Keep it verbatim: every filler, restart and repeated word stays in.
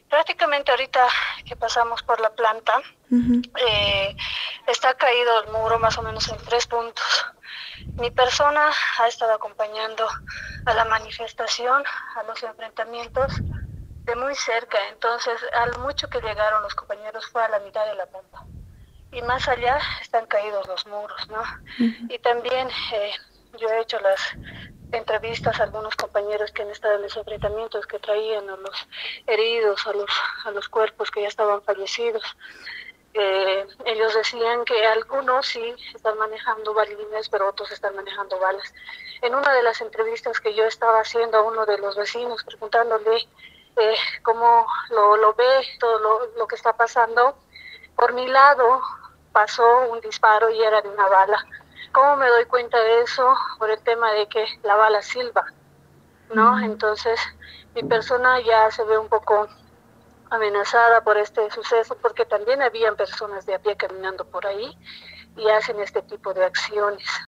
Prácticamente ahorita que pasamos por la planta, Ujú. eh, está caído el muro más o menos en tres puntos. Mi persona ha estado acompañando a la manifestación, a los enfrentamientos de muy cerca, entonces al mucho que llegaron los compañeros fue a la mitad de la planta. Y más allá están caídos los muros, ¿no? Ujú. Y también eh, yo he hecho las entrevistas a algunos compañeros que han estado en los enfrentamientos, que traían a los heridos, a los, a los cuerpos que ya estaban fallecidos. Eh, ellos decían que algunos sí están manejando balines, pero otros están manejando balas. En una de las entrevistas que yo estaba haciendo a uno de los vecinos, preguntándole eh, cómo lo, lo ve, todo lo, lo que está pasando, por mi lado pasó un disparo y era de una bala. ¿Cómo me doy cuenta de eso? Por el tema de que la bala silba, ¿no? Mm. Entonces mi persona ya se ve un poco amenazada por este suceso, porque también habían personas de a pie caminando por ahí y hacen este tipo de acciones.